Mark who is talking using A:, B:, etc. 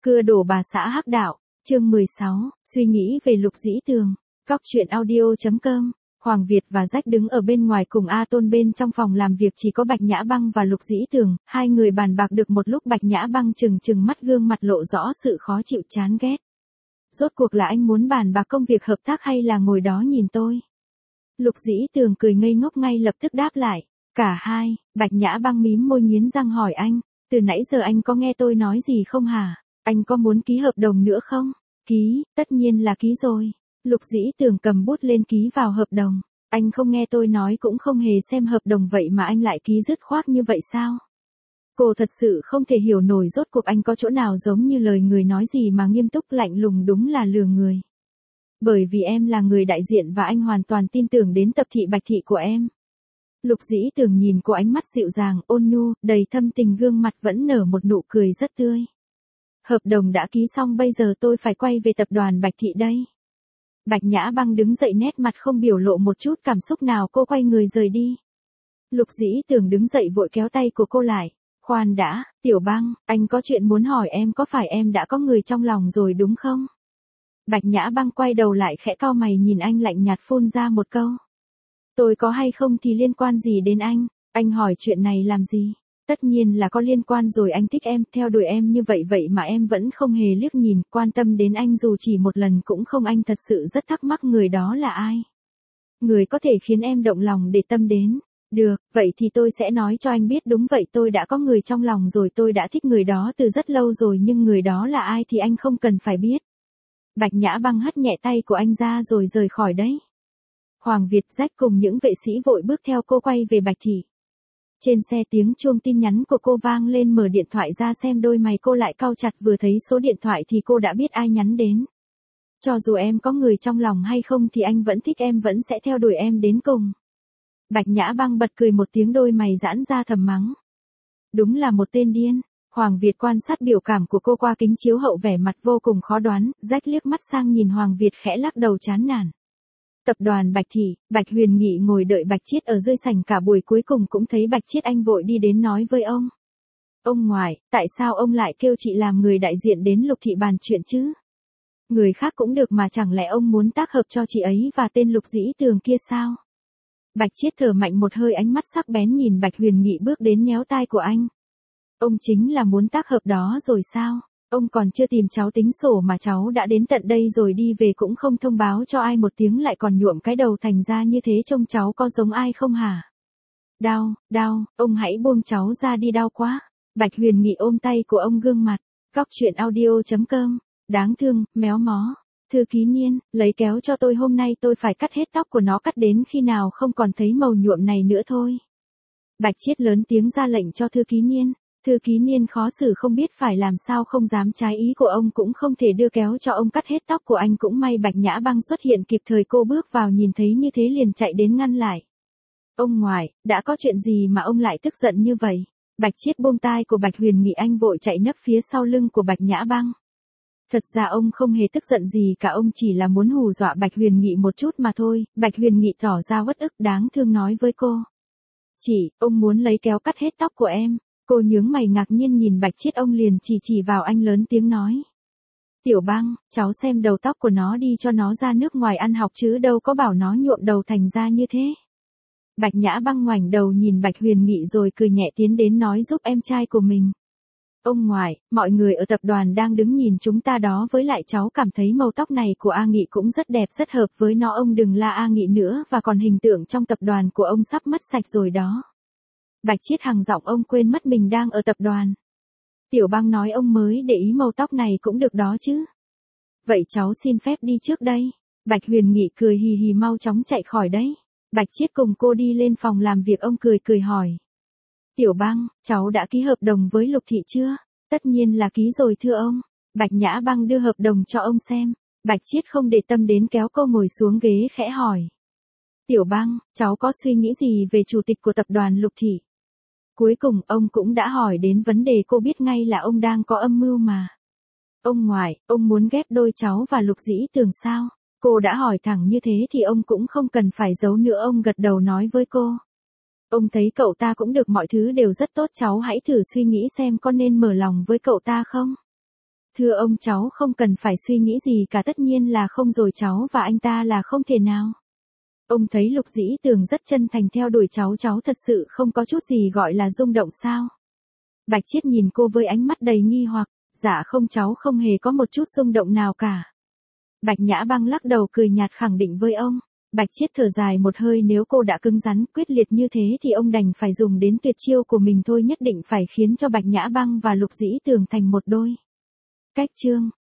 A: Cưa đổ bà xã hắc đạo, chương 16, suy nghĩ về Lục Dĩ Tường. Góc truyện audio.com. Hoàng Việt và Rách đứng ở bên ngoài cùng A Tôn, bên trong phòng làm việc chỉ có Bạch Nhã Băng và Lục Dĩ Tường, hai người bàn bạc được một lúc. Bạch Nhã Băng trừng mắt, gương mặt lộ rõ sự khó chịu chán ghét. Rốt cuộc là anh muốn bàn bạc công việc hợp tác hay là ngồi đó nhìn tôi? Lục Dĩ Tường cười ngây ngốc, ngay lập tức đáp lại, cả hai. Bạch Nhã Băng mím môi nghiến răng hỏi anh, từ nãy giờ anh có nghe tôi nói gì không hả? Anh có muốn ký hợp đồng nữa không? Ký, tất nhiên là ký rồi. Lục Dĩ Tường cầm bút lên ký vào hợp đồng. Anh không nghe tôi nói cũng không hề xem hợp đồng vậy mà anh lại ký dứt khoát như vậy sao? Cô thật sự không thể hiểu nổi rốt cuộc anh có chỗ nào giống như lời người nói gì mà nghiêm túc lạnh lùng, đúng là lừa người. Bởi vì em là người đại diện và anh hoàn toàn tin tưởng đến tập thị Bạch thị của em. Lục Dĩ Tường nhìn cô, ánh mắt dịu dàng, ôn nhu, đầy thâm tình, gương mặt vẫn nở một nụ cười rất tươi. Hợp đồng đã ký xong, bây giờ tôi phải quay về tập đoàn Bạch thị đây. Bạch Nhã Băng đứng dậy, nét mặt không biểu lộ một chút cảm xúc nào, cô quay người rời đi. Lục Dĩ Tường đứng dậy vội kéo tay của cô lại. Khoan đã, Tiểu Băng, anh có chuyện muốn hỏi em, có phải em đã có người trong lòng rồi đúng không? Bạch Nhã Băng quay đầu lại khẽ cau mày nhìn anh, lạnh nhạt phun ra một câu. Tôi có hay không thì liên quan gì đến anh hỏi chuyện này làm gì? Tất nhiên là có liên quan rồi, anh thích em, theo đuổi em như vậy mà em vẫn không hề liếc nhìn, quan tâm đến anh dù chỉ một lần cũng không. Anh thật sự rất thắc mắc người đó là ai? Người có thể khiến em động lòng để tâm đến. Được, vậy thì tôi sẽ nói cho anh biết. Đúng vậy, tôi đã có người trong lòng rồi, tôi đã thích người đó từ rất lâu rồi, nhưng người đó là ai thì anh không cần phải biết. Bạch Nhã Băng hất nhẹ tay của anh ra rồi rời khỏi đấy. Hoàng Việt, Rách cùng những vệ sĩ vội bước theo cô quay về Bạch thị. Trên xe tiếng chuông tin nhắn của cô vang lên, mở điện thoại ra xem, đôi mày cô lại cau chặt, vừa thấy số điện thoại thì cô đã biết ai nhắn đến. Cho dù em có người trong lòng hay không thì anh vẫn thích em, vẫn sẽ theo đuổi em đến cùng. Bạch Nhã Băng bật cười một tiếng, đôi mày giãn ra thầm mắng. Đúng là một tên điên. Hoàng Việt quan sát biểu cảm của cô qua kính chiếu hậu, vẻ mặt vô cùng khó đoán. Rách liếc mắt sang nhìn Hoàng Việt, khẽ lắc đầu chán nản. Tập đoàn Bạch thị, Bạch Huyền Nghị ngồi đợi Bạch Chiết ở dưới sảnh cả buổi, cuối cùng cũng thấy Bạch Chiết, anh vội đi đến nói với ông. Ông ngoại, tại sao ông lại kêu chị làm người đại diện đến Lục thị bàn chuyện chứ? Người khác cũng được mà, chẳng lẽ ông muốn tác hợp cho chị ấy và tên Lục Dĩ Tường kia sao? Bạch Chiết thở mạnh một hơi, ánh mắt sắc bén nhìn Bạch Huyền Nghị, bước đến nhéo tai của anh. Ông chính là muốn tác hợp đó rồi sao? Ông còn chưa tìm cháu tính sổ mà cháu đã đến tận đây rồi, đi về cũng không thông báo cho ai một tiếng, lại còn nhuộm cái đầu thành ra như thế, trông cháu có giống ai không hả? Đau, ông hãy buông cháu ra đi, đau quá. Bạch Huyền Nghị ôm tay của ông, gương mặt. Góc truyện audio.com. Đáng thương, méo mó. Thư ký Niên, lấy kéo cho tôi, hôm nay tôi phải cắt hết tóc của nó, cắt đến khi nào không còn thấy màu nhuộm này nữa thôi. Bạch Chiết lớn tiếng ra lệnh cho thư ký Niên. Thư ký Niên khó xử không biết phải làm sao, không dám trái ý của ông, cũng không thể đưa kéo cho ông cắt hết tóc của anh. Cũng may Bạch Nhã Băng xuất hiện kịp thời, cô bước vào nhìn thấy như thế liền chạy đến ngăn lại. Ông ngoại, đã có chuyện gì mà ông lại tức giận như vậy? Bạch Chiết buông tai của Bạch Huyền Nghị, anh vội chạy nấp phía sau lưng của Bạch Nhã Băng. Thật ra ông không hề tức giận gì cả, ông chỉ là muốn hù dọa Bạch Huyền Nghị một chút mà thôi. Bạch Huyền Nghị tỏ ra uất ức đáng thương nói với cô. Chị, ông muốn lấy kéo cắt hết tóc của em. Cô nhướng mày ngạc nhiên nhìn Bạch Chiết, ông liền chỉ vào anh lớn tiếng nói. Tiểu Băng, cháu xem đầu tóc của nó đi, cho nó ra nước ngoài ăn học chứ đâu có bảo nó nhuộm đầu thành ra như thế. Bạch Nhã Băng ngoảnh đầu nhìn Bạch Huyền Nghị rồi cười nhẹ, tiến đến nói giúp em trai của mình. Ông ngoại, mọi người ở tập đoàn đang đứng nhìn chúng ta đó, với lại cháu cảm thấy màu tóc này của A Nghị cũng rất đẹp, rất hợp với nó. Ông đừng la A Nghị nữa, và còn hình tượng trong tập đoàn của ông sắp mất sạch rồi đó. Bạch Chiết hằng giọng, ông quên mất mình đang ở tập đoàn. Tiểu Băng nói ông mới để ý màu tóc này cũng được đó chứ. Vậy cháu xin phép đi trước đây. Bạch Huyền Nghị cười hì hì, mau chóng chạy khỏi đấy. Bạch Chiết cùng cô đi lên phòng làm việc, ông cười hỏi. Tiểu Băng, cháu đã ký hợp đồng với Lục thị chưa? Tất nhiên là ký rồi thưa ông. Bạch Nhã Băng đưa hợp đồng cho ông xem. Bạch Chiết không để tâm đến, kéo cô ngồi xuống ghế khẽ hỏi. Tiểu Băng, cháu có suy nghĩ gì về chủ tịch của tập đoàn Lục thị? Cuối cùng ông cũng đã hỏi đến vấn đề, cô biết ngay là ông đang có âm mưu mà. Ông ngoại, ông muốn ghép đôi cháu và Lục Dĩ Tường sao? Cô đã hỏi thẳng như thế thì ông cũng không cần phải giấu nữa, ông gật đầu nói với cô. Ông thấy cậu ta cũng được, mọi thứ đều rất tốt, cháu hãy thử suy nghĩ xem có nên mở lòng với cậu ta không? Thưa ông, cháu không cần phải suy nghĩ gì cả, tất nhiên là không rồi, cháu và anh ta là không thể nào. Ông thấy Lục Dĩ Tường rất chân thành theo đuổi cháu thật sự không có chút gì gọi là rung động sao? Bạch Chiết nhìn cô với ánh mắt đầy nghi hoặc, dạ không, cháu không hề có một chút rung động nào cả. Bạch Nhã Băng lắc đầu cười nhạt khẳng định với ông. Bạch Chiết thở dài một hơi, nếu cô đã cứng rắn, quyết liệt như thế thì ông đành phải dùng đến tuyệt chiêu của mình thôi, nhất định phải khiến cho Bạch Nhã Băng và Lục Dĩ Tường thành một đôi. Cách chương